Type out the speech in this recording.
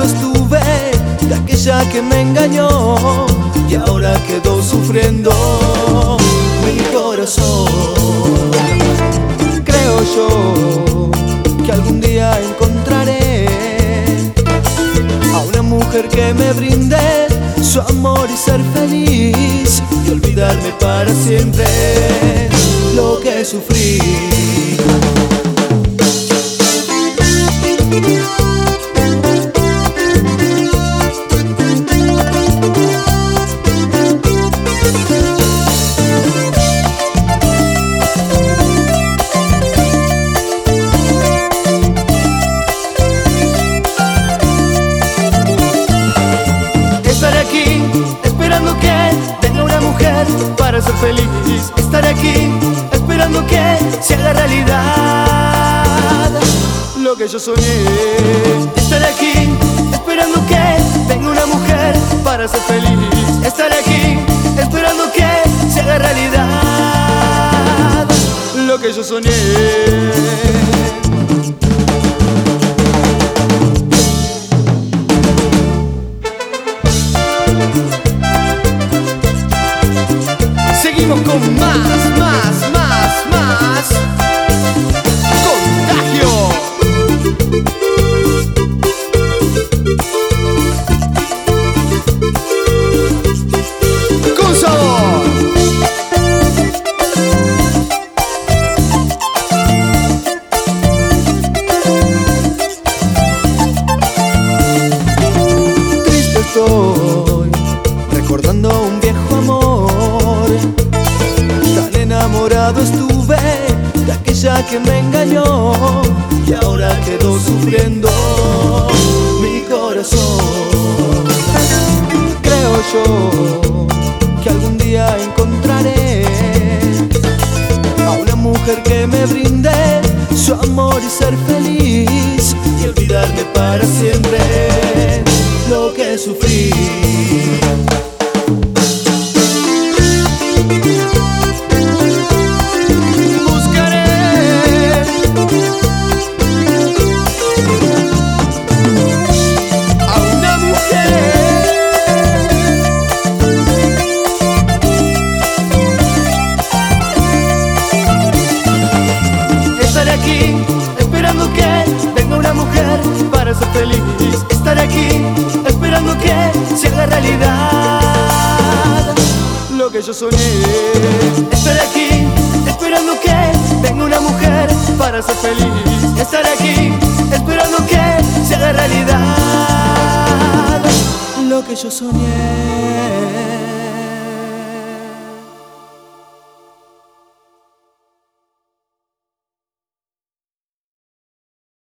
estuve de aquella que me engañó y ahora quedó sufriendo mi corazón. Creo yo que algún día encontraré a una mujer que me brinde su amor y ser feliz y olvidarme para siempre lo que sufrí. Estaré aquí esperando que tenga una mujer para ser feliz. Estaré aquí esperando que se haga realidad lo que yo soñé. Estaré aquí esperando que tenga una mujer para ser feliz. Estaré aquí esperando que se haga realidad lo que yo soñé. Seguimos con más. Contagio. Con sabor. Triste estoy recordando un viejo amor. Tan enamorado estuve de aquella que me engañó y ahora quedó sufriendo mi corazón. Creo yo que algún día encontraré a una mujer que me brinde su amor y ser feliz y olvidarme para siempre lo que sufrí. Estaré aquí esperando que venga una mujer para ser feliz. Estaré aquí esperando que se haga realidad lo que yo soñé. Estaré aquí esperando que venga una mujer para ser feliz. Estaré aquí esperando que se haga realidad lo que yo soñé.